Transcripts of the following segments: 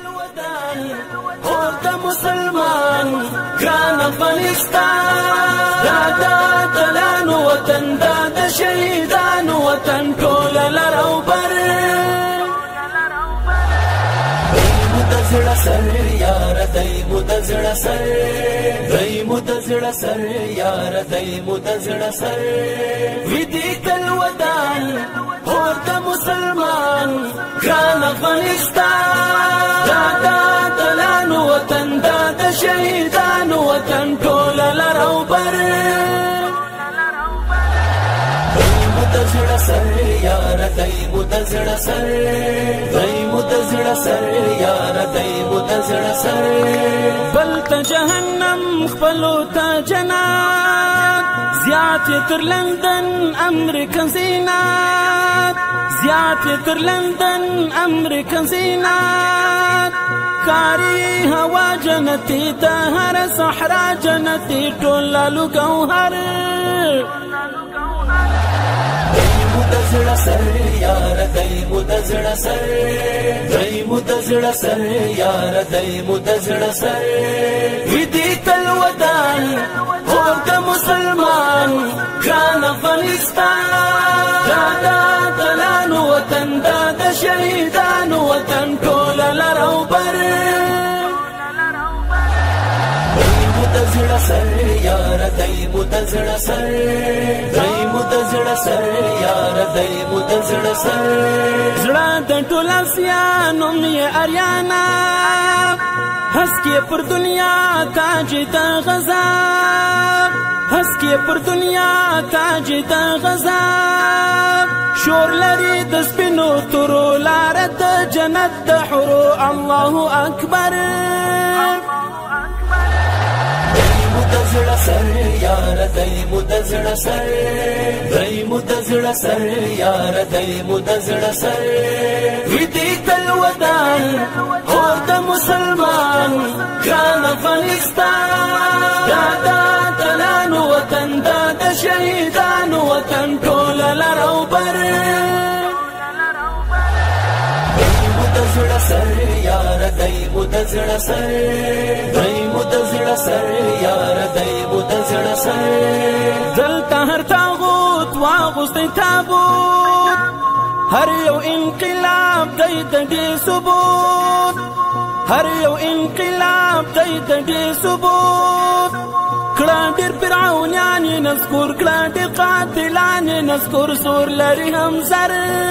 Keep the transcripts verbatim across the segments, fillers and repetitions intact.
الودان اور د مسلمان ګران افغانستان دا د اتلانو وطن دا د شهیدانو وطن ټول لرو بر مدزړه سر یار دای مدزړه سر دای مدزړه سر یار دای مدزړه سر ودی کل ودان اور د مسلمان ګران افغانستان دا د اتلانو وطن دا د شهیدانو وطن ټول لرو بر مدزړه سر یار دای مدزړه سر دای مدزړه سر یار دای مدزړه سر بل ته جهنم خپلو ته جنات زیات تر لندن امریکا زینات زیات تر لندن امریکا زینات کاری هوا جنتی ته هر صحرا جنتی ټول لالو ګوهر مدزړه سر یار دای مدزړه سر دای مدزړه سر یار دای مدزړه سر ودی تل ودان اور د مسلمان ګران افغانستان دا د اتلانو وطن دا د شهیدانو وطن ټول لرو بر مدزړه سر یار دای مدزړه سر دای مدزړه سر یار دای مدزړه سر زړه د ټول اسیانو می اریانا هسکی پر دنیا تاج د غزا هسکی پر دنیا تاج د غزا شور لري د سپینو تورو لار د جنت د حورو الله اکبر مدزړه سر یار دای مدزړه سر دای مدزړه سر یار دای مدزړه سر ودی تل ودان اور د مسلمان ګران افغانستان دا د اتلانو وطن دا د شهیدانو وطن ټول لرو بر مدزړه سر یار دای مدزړه سر دای مدزړه سر یار دای مدزړه سر دلته هر تاغوت واغوستی تابوت هر یو انقلاب دی د دې ثبوت هر یو انقلاب دی د دې ثبوت کړه ډېر فرعونیان یې نذکر کړه ډېر قاتلان یې نذکر سور لري هم زر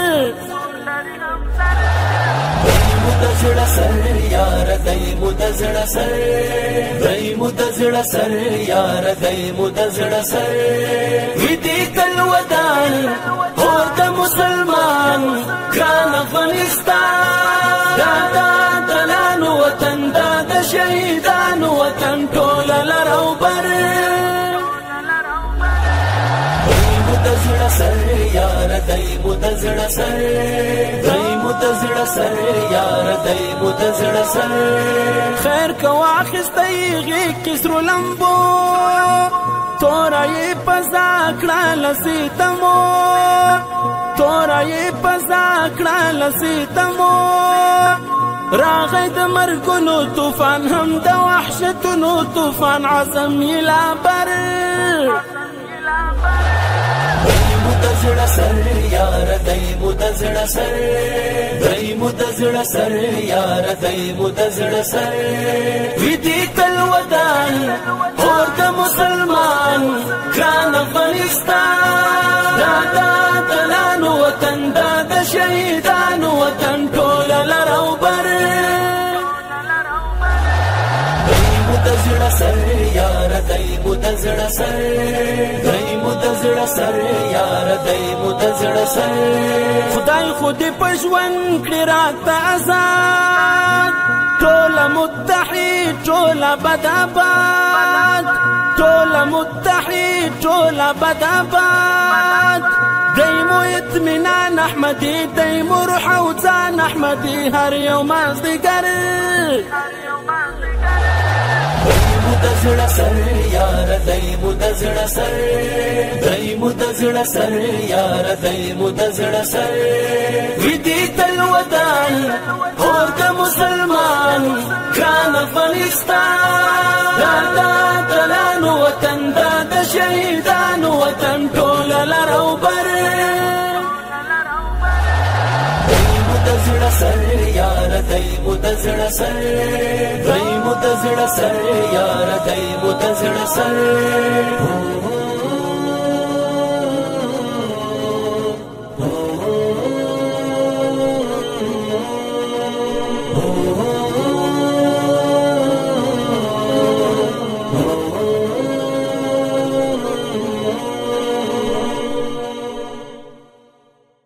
مدزړه سر یار دای مدزړه سر دای مدزړه سر یار دای مدزړه سر ودی کل ودان اور د مسلمان ګران افغانستان دا د اتلانو وطن دا د شهیدانو وطن ټول لرو بر مدزړه سر یار دای مدزړه سر دای مدزړه سر یار دای مدزړه سر خیر کو اخستی غی کسرو لمبو تورای پزا کړه لسیتمو تورای پزا کړه لسیتمو راغی د مرګونو طوفان هم د وحشتونو طوفان عظم یلا بر مدزړه سر یار دای مدزړه سر دای مدزړه سر یار دای مدزړه سر ودی تل ودان اور د مسلمان ګران افغانستان دا د اتلانو وطن دا د شهیدانو وطن ټول لرو بر مدزړه سر یار دای مدزړه سر دای مدزړه سر یار دای مدزړه سر خدای خود پښون کړی راته آزاد ټول متحد ټول بداباد ټول متحد ټول بداباد دایمو اطمینان احمدی دایمو روح او ځان احمدی هر یو مازدیګر مدزړه سر یار دای مدزړه سر دای مدزړه سر یار دای مدزړه سر ودی تل ودان اور د مسلمان ګران افغانستان دا د اتلانو وطن دا د شهیدانو وطن ټول لر او بر دی مو د زړه سر یار دی مو د زړه سر دی مو د زړه سر یار دی مو د زړه سر